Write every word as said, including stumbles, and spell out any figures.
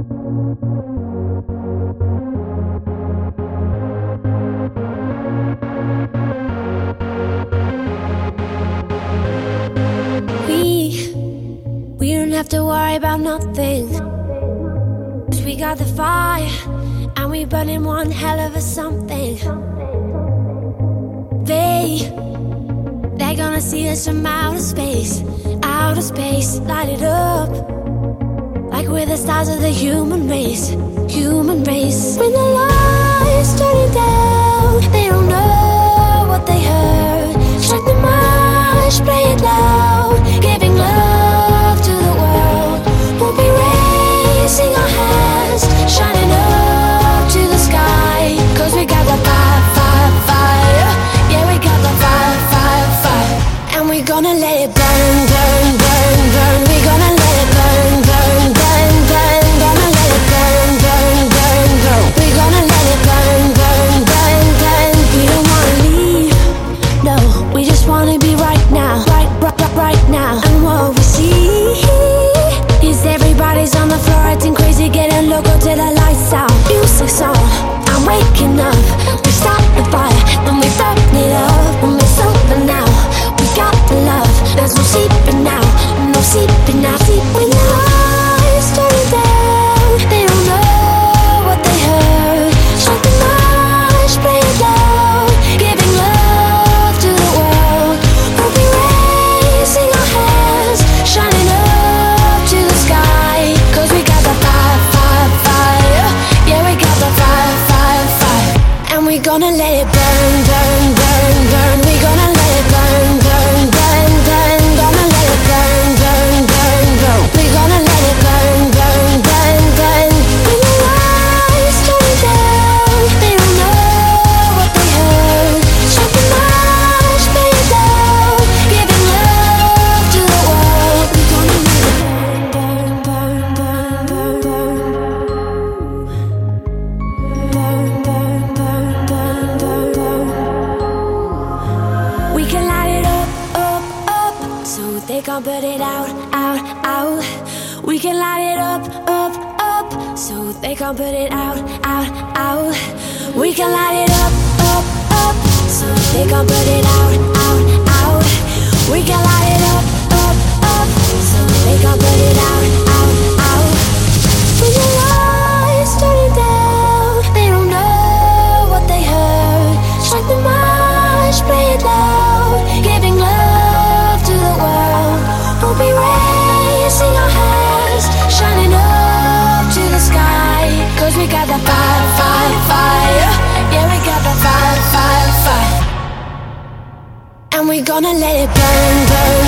We, we don't have to worry about nothing, 'cause we got the fire, and we burning one hell of a something. They, they're gonna see us from outer space, outer space, light it up, like we're the stars of the human race, human race. When the lights turning down, they don't know what they heard. Strike the march, play it loud, giving love to the world. We'll be raising our hands, shining up to the sky, 'cause we got the fire, fire, fire. Yeah, we got the fire, fire, fire. And we're gonna let it burn, burn, burn, burn. We're gonna let it burn, burn, burn, burn. Gonna let it burn, burn, burn, burn. We're gonna let it burn, burn, burn, burn. We don't wanna leave, no, we just wanna be right now, right, right, right, right now. And what we see is everybody's on the floor acting crazy, getting loco till the lights out. Music's on, I'm waking up. We start the fire, then we burn it up. And it's over now, we got the love. There's no sleeping now, no sleeping now. Sleep when the lights turn down, they don't know what they heard. Strike the march, play it loud, giving love to the world. We'll be raising our hands, shining up to the sky, 'cause we got the fire, fire, fire. Yeah, we got the fire, fire, fire. And we're gonna let it burn, burn, burn, burn. We're gonna let it burn, burn, burn, burn. Gonna let it burn, burn, burn, burn. We're gonna let it burn, burn, burn, burn. When the lights turn down, they don't know what they heard. Strike the march, play it loud, giving love to the world. We're gonna let it burn, burn, burn, burn, burn, burn, burn, burn, burn, burn, burn. We can light it up, up, up, so they can't put it out, out, out. We can light it up, up, up, so they can't put it out, out, out. We can light it up, up, up, so they can't put it out, out, out. We can light it up, up, up, so they can't put it out, out, out. When the lights turning down, they don't know what they heard. Strike the march, play it loud, giving love to the world. We'll be raising our hands, shining up to the sky, 'cause we got the fire, fire, fire. Yeah, we got the fire, fire, fire. And we're gonna let it burn, burn,